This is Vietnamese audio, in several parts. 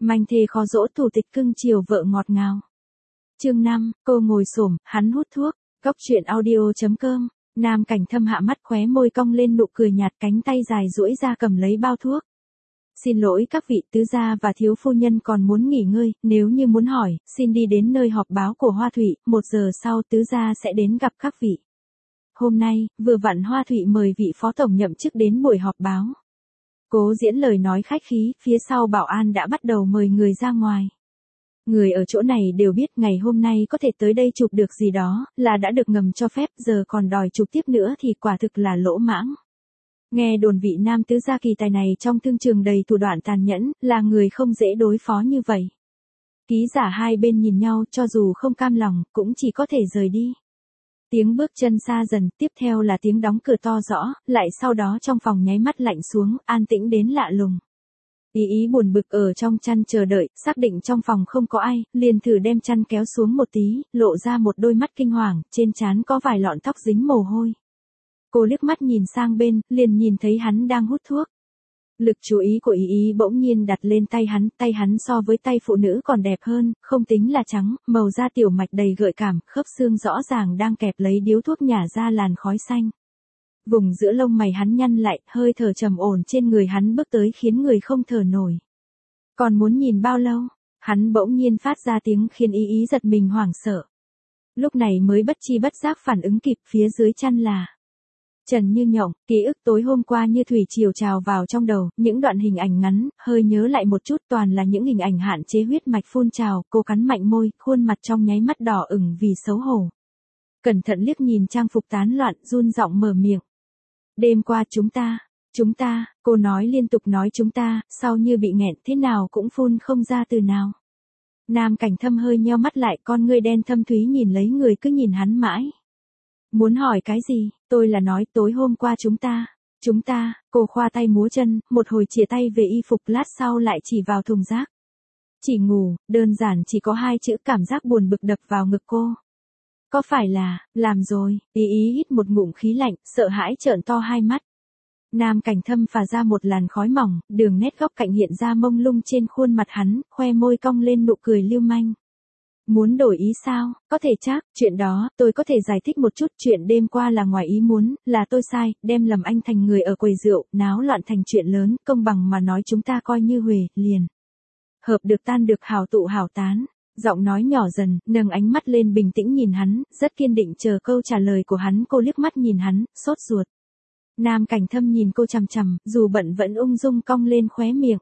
Manh thê khó dỗ thủ tịch cưng chiều vợ ngọt ngào. Chương 5, cô ngồi xổm, hắn hút thuốc. Góc truyện audio.com. Nam Cảnh Thâm hạ mắt khóe môi cong lên nụ cười nhạt, cánh tay dài duỗi ra cầm lấy bao thuốc. Xin lỗi các vị tứ gia và thiếu phu nhân còn muốn nghỉ ngơi, nếu như muốn hỏi, xin đi đến nơi họp báo của Hoa Thụy, 1 giờ sau tứ gia sẽ đến gặp các vị. Hôm nay, vừa vặn Hoa Thụy mời vị phó tổng nhậm chức đến buổi họp báo. Cố diễn lời nói khách khí, phía sau bảo an đã bắt đầu mời người ra ngoài. Người ở chỗ này đều biết ngày hôm nay có thể tới đây chụp được gì đó, là đã được ngầm cho phép, giờ còn đòi chụp tiếp nữa thì quả thực là lỗ mãng. Nghe đồn vị nam tứ gia kỳ tài này trong thương trường đầy thủ đoạn tàn nhẫn, là người không dễ đối phó như vậy. Ký giả hai bên nhìn nhau, cho dù không cam lòng, cũng chỉ có thể rời đi. Tiếng bước chân xa dần, tiếp theo là tiếng đóng cửa to rõ, lại sau đó trong phòng nháy mắt lạnh xuống, an tĩnh đến lạ lùng. Ý buồn bực ở trong chăn chờ đợi, xác định trong phòng không có ai, liền thử đem chăn kéo xuống một tí, lộ ra một đôi mắt kinh hoàng, trên trán có vài lọn tóc dính mồ hôi. Cô liếc mắt nhìn sang bên, liền nhìn thấy hắn đang hút thuốc. Lực chú ý của ý bỗng nhiên đặt lên tay hắn so với tay phụ nữ còn đẹp hơn, không tính là trắng, màu da tiểu mạch đầy gợi cảm, khớp xương rõ ràng đang kẹp lấy điếu thuốc nhả ra làn khói xanh. Vùng giữa lông mày hắn nhăn lại, hơi thở trầm ổn trên người hắn bước tới khiến người không thở nổi. Còn muốn nhìn bao lâu? Hắn bỗng nhiên phát ra tiếng khiến ý giật mình hoảng sợ. Lúc này mới bất chi bất giác phản ứng kịp, phía dưới chăn là Trần Như Nhộng. Ký ức tối hôm qua như thủy triều trào vào trong đầu, những đoạn hình ảnh ngắn, hơi nhớ lại một chút toàn là những hình ảnh hạn chế huyết mạch phun trào, cô cắn mạnh môi, khuôn mặt trong nháy mắt đỏ ửng vì xấu hổ. Cẩn thận liếc nhìn trang phục tán loạn, run giọng mở miệng. Đêm qua chúng ta, cô nói liên tục nói chúng ta, sau như bị nghẹn thế nào cũng phun không ra từ nào. Nam Cảnh Thâm hơi nheo mắt lại, con ngươi đen thâm thúy nhìn lấy người cứ nhìn hắn mãi. Muốn hỏi cái gì, tôi là nói tối hôm qua chúng ta, cô khoa tay múa chân, một hồi chìa tay về y phục, lát sau lại chỉ vào thùng rác. Chỉ ngủ, đơn giản chỉ có 2 chữ, cảm giác buồn bực đập vào ngực cô. Có phải là, làm rồi, ý hít một ngụm khí lạnh, sợ hãi trợn to hai mắt. Nam Cảnh Thâm phả ra một làn khói mỏng, đường nét góc cạnh hiện ra mông lung trên khuôn mặt hắn, khoe môi cong lên nụ cười lưu manh. Muốn đổi ý sao, có thể chắc, chuyện đó, tôi có thể giải thích một chút, chuyện đêm qua là ngoài ý muốn, là tôi sai, đem lầm anh thành người ở quầy rượu, náo loạn thành chuyện lớn, công bằng mà nói chúng ta coi như huề, liền. Hợp được tan được, hảo tụ hảo tán. Giọng nói nhỏ dần, nâng ánh mắt lên bình tĩnh nhìn hắn, rất kiên định chờ câu trả lời của hắn. Cô liếc mắt nhìn hắn, sốt ruột. Nam Cảnh Thâm nhìn cô chằm chằm, dù bận vẫn ung dung cong lên khóe miệng.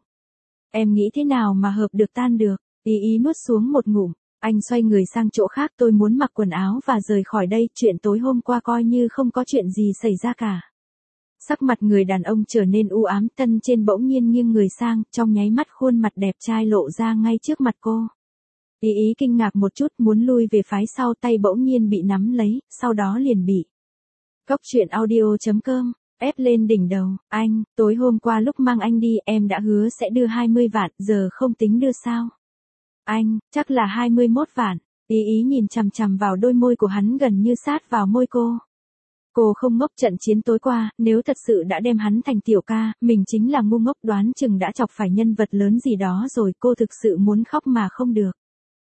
Em nghĩ thế nào mà hợp được tan được? Ý nuốt xuống một ngụm. Anh xoay người sang chỗ khác, tôi muốn mặc quần áo và rời khỏi đây, chuyện tối hôm qua coi như không có chuyện gì xảy ra cả. Sắc mặt người đàn ông trở nên u ám, thân trên bỗng nhiên nghiêng người sang, trong nháy mắt khuôn mặt đẹp trai lộ ra ngay trước mặt cô. Ý kinh ngạc một chút, muốn lui về phái sau, tay bỗng nhiên bị nắm lấy, sau đó liền bị. Góc truyện audio.com, ép lên đỉnh đầu. Anh, tối hôm qua lúc mang anh đi, em đã hứa sẽ đưa 20 vạn, giờ không tính đưa sao? Anh, chắc là 21 vạn. Ý nhìn chằm chằm vào đôi môi của hắn gần như sát vào môi cô. Cô không ngốc, trận chiến tối qua, nếu thật sự đã đem hắn thành tiểu ca, mình chính là ngu ngốc, đoán chừng đã chọc phải nhân vật lớn gì đó rồi, cô thực sự muốn khóc mà không được.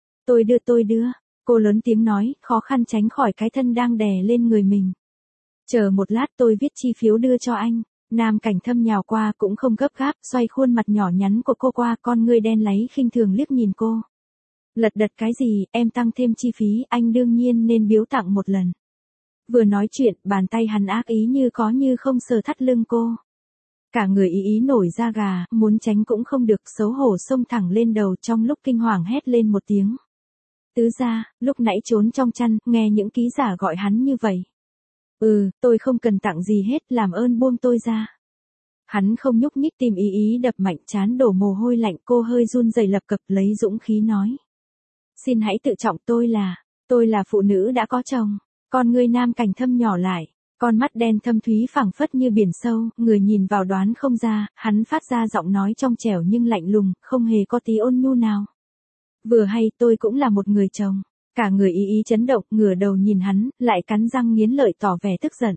Tôi đưa, cô lớn tiếng nói, khó khăn tránh khỏi cái thân đang đè lên người mình. Chờ một lát, tôi viết chi phiếu đưa cho anh. Nam Cảnh Thâm nhào qua, cũng không gấp gáp, xoay khuôn mặt nhỏ nhắn của cô qua, con ngươi đen láy khinh thường liếc nhìn cô. Lật đật cái gì, em tăng thêm chi phí, anh đương nhiên nên biếu tặng một lần. Vừa nói chuyện, bàn tay hắn ác ý như có như không sờ thắt lưng cô. Cả người ý nổi da gà, muốn tránh cũng không được, xấu hổ xông thẳng lên đầu, trong lúc kinh hoàng hét lên một tiếng. Tứ gia, lúc nãy trốn trong chăn, nghe những ký giả gọi hắn như vậy. Tôi không cần tặng gì hết, làm ơn buông tôi ra. Hắn không nhúc nhích, tim ý đập mạnh, trán đổ mồ hôi lạnh, cô hơi run rẩy lập cập lấy dũng khí nói. Xin hãy tự trọng, tôi là phụ nữ đã có chồng. Con ngươi Nam Cảnh Thâm nhỏ lại, con mắt đen thâm thúy phảng phất như biển sâu, người nhìn vào đoán không ra, hắn phát ra giọng nói trong trẻo nhưng lạnh lùng, không hề có tí ôn nhu nào. Vừa hay tôi cũng là một người chồng. Cả người ý chấn động, ngửa đầu nhìn hắn, lại cắn răng nghiến lợi tỏ vẻ tức giận.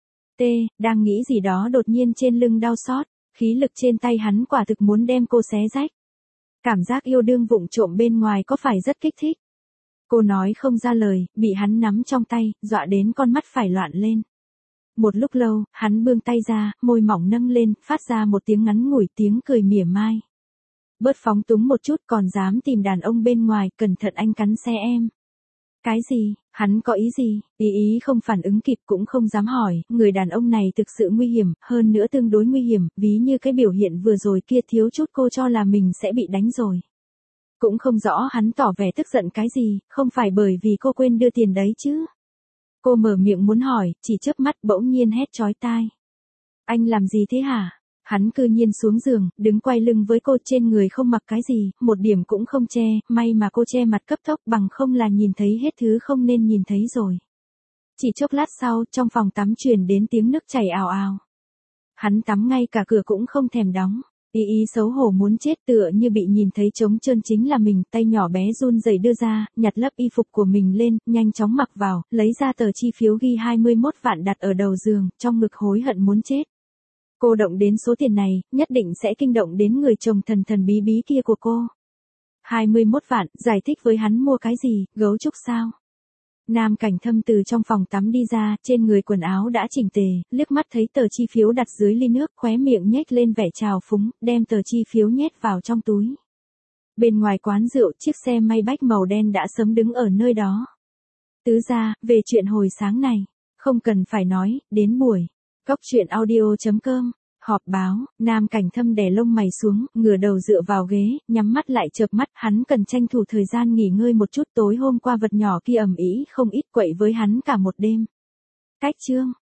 Đang nghĩ gì đó đột nhiên trên lưng đau xót, khí lực trên tay hắn quả thực muốn đem cô xé rách. Cảm giác yêu đương vụng trộm bên ngoài có phải rất kích thích? Cô nói không ra lời, bị hắn nắm trong tay, dọa đến con mắt phải loạn lên. Một lúc lâu, hắn buông tay ra, môi mỏng nâng lên, phát ra một tiếng ngắn ngủi tiếng cười mỉa mai. Bớt phóng túng một chút còn dám tìm đàn ông bên ngoài, cẩn thận anh cắn xe em. Cái gì, hắn có ý gì, ý không phản ứng kịp cũng không dám hỏi, người đàn ông này thực sự nguy hiểm, hơn nữa tương đối nguy hiểm, ví như cái biểu hiện vừa rồi kia thiếu chút cô cho là mình sẽ bị đánh rồi. Cũng không rõ hắn tỏ vẻ tức giận cái gì, không phải bởi vì cô quên đưa tiền đấy chứ. Cô mở miệng muốn hỏi, chỉ chớp mắt bỗng nhiên hét chói tai. Anh làm gì thế hả? Hắn cư nhiên xuống giường, đứng quay lưng với cô, trên người không mặc cái gì, một điểm cũng không che, may mà cô che mặt cấp tốc bằng không là nhìn thấy hết thứ không nên nhìn thấy rồi. Chỉ chốc lát sau, trong phòng tắm truyền đến tiếng nước chảy ào ào. Hắn tắm ngay cả cửa cũng không thèm đóng. Ý xấu hổ muốn chết, tựa như bị nhìn thấy trống trơn chính là mình, tay nhỏ bé run rẩy đưa ra, nhặt lớp y phục của mình lên, nhanh chóng mặc vào, lấy ra tờ chi phiếu ghi 21 vạn đặt ở đầu giường, trong ngực hối hận muốn chết. Cô động đến số tiền này, nhất định sẽ kinh động đến người chồng thần thần bí bí kia của cô. 21 vạn, giải thích với hắn mua cái gì, gấu trúc sao? Nam Cảnh Thâm từ trong phòng tắm đi ra, trên người quần áo đã chỉnh tề, liếc mắt thấy tờ chi phiếu đặt dưới ly nước, khóe miệng nhếch lên vẻ trào phúng, đem tờ chi phiếu nhét vào trong túi. Bên ngoài quán rượu, chiếc xe Maybach màu đen đã sớm đứng ở nơi đó. Tứ gia, về chuyện hồi sáng này, không cần phải nói, đến buổi. Góc chuyện audio.com, họp báo, Nam Cảnh Thâm đè lông mày xuống, ngửa đầu dựa vào ghế, nhắm mắt lại chợp mắt, hắn cần tranh thủ thời gian nghỉ ngơi một chút, tối hôm qua vật nhỏ kia ầm ĩ không ít quậy với hắn cả một đêm. Cách chương.